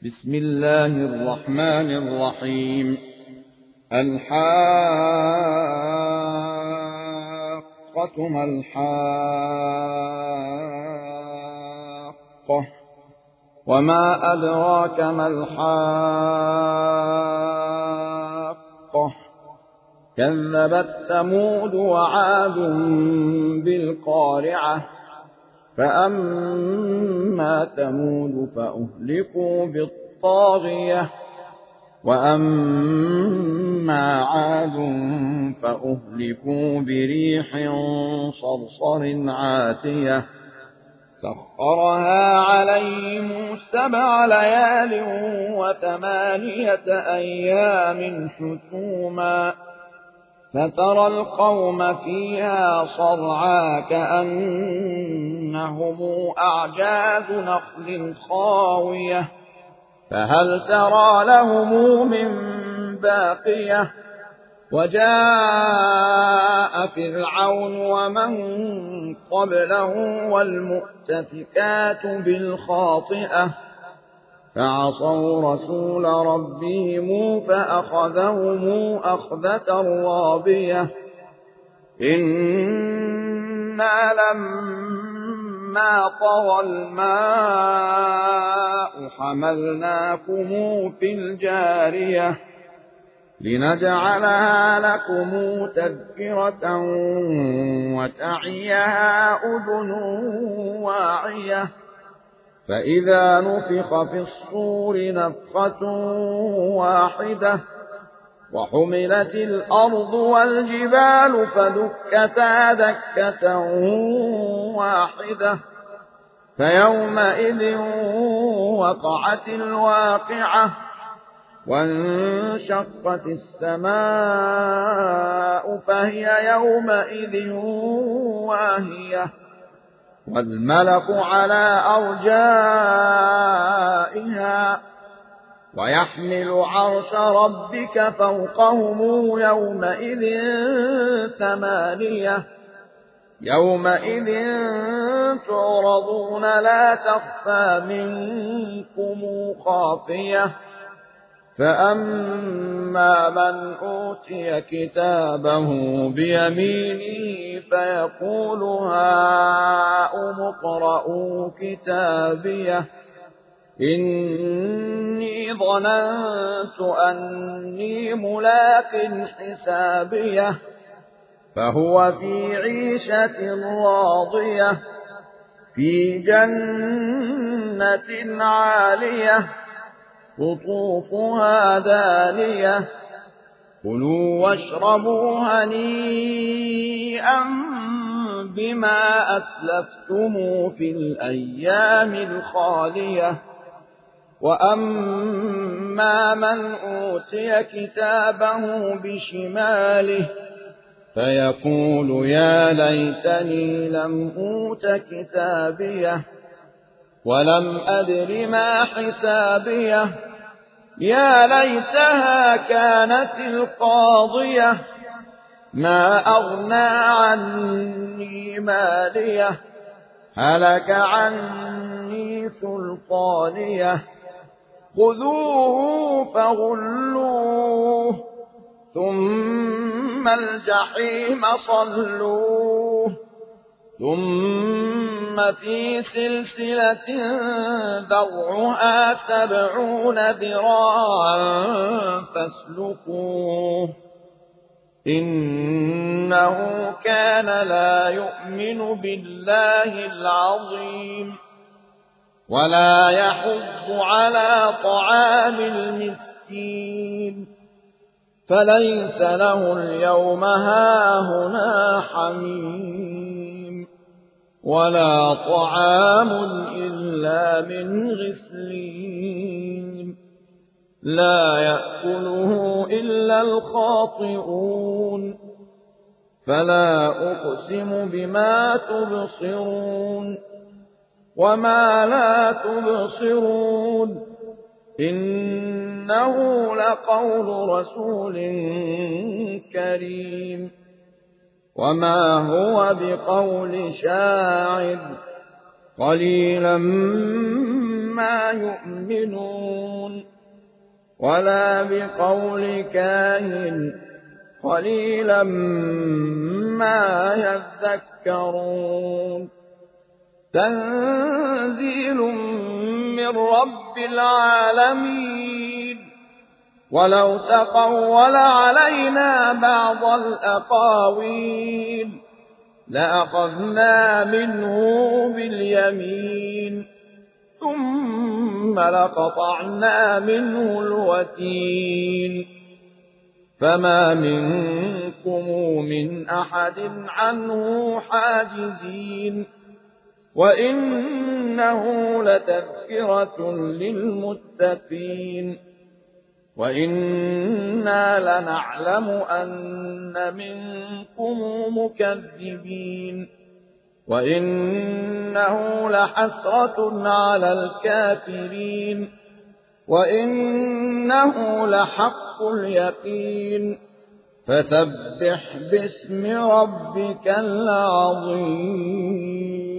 بسم الله الرحمن الرحيم. الحاقة ما الحاقة وما أدراك ما الحاقة كذبت ثمود وعاد بالقارعة فأما ثمود فأهلكوا بالطاغية وأما عاد فأهلكوا بريح صرصر عاتية سخرها عليهم 7 ليال و8 أيام حسوما فترى القوم فيها صرعى كأنهم أعجاز نخل خاوية فهل ترى لهم من باقية وجاء فرعون ومن قبله والمؤتفكات بالخاطئة فعصوا رسول ربهم فأخذهم أخذة رابية إنا لما طغى الماء حملناكم في الجارية لنجعلها لكم تذكرة وتعيها أذن واعية فإذا نفخ في الصور نفخة واحدة وحملت الأرض والجبال فدكتا دكة واحدة فيومئذ وقعت الواقعة وانشقت السماء فهي يومئذ واهية والملك على أرجائها ويحمل عرش ربك فوقهم يومئذ 8 يومئذ تعرضون لا تخفى منكم خافية فأما من أوتي كتابه بيمينه فيقول هاؤم اقرءوا كتابيه إني ظننت أني ملاق حسابيه فهو في عيشة راضية في جنة عالية قطوفها دانية كلوا واشربوا هنيئا بما أسلفتم في الأيام الخالية وأما من أوتي كتابه بشماله فيقول يا ليتني لم أوت كتابيه ولم أدر ما حسابيه يا ليتها كانت القاضية ما أغنى عني ماليه هلك عني سلطانيه خذوه فغلوه ثم الجحيم صلوه ثم في سلسلة ذرعها 70 ذراعا فاسلكوه إنه كان لا يؤمن بالله العظيم ولا يحض على طعام المسكين فليس له اليوم هاهنا حميم ولا طعام إلا من غسلين لا يأكله إلا الخاطئون فلا أقسم بما تبصرون وما لا تبصرون إنه لقول رسول كريم وما هو بقول شاعر قليلا ما يؤمنون ولا بقول كاهن قليلا ما يذكرون تنزيل من رب العالمين ولو تقول علينا بعض الأقاويل لأخذنا منه باليمين ثم لقطعنا منه الوتين فما منكم من أحد عنه حاجزين وإنه لتذكرة للمتقين وإنا لنعلم أن منكم مكذبين وإنه لحسرة على الكافرين وإنه لحق اليقين فسبح باسم ربك العظيم.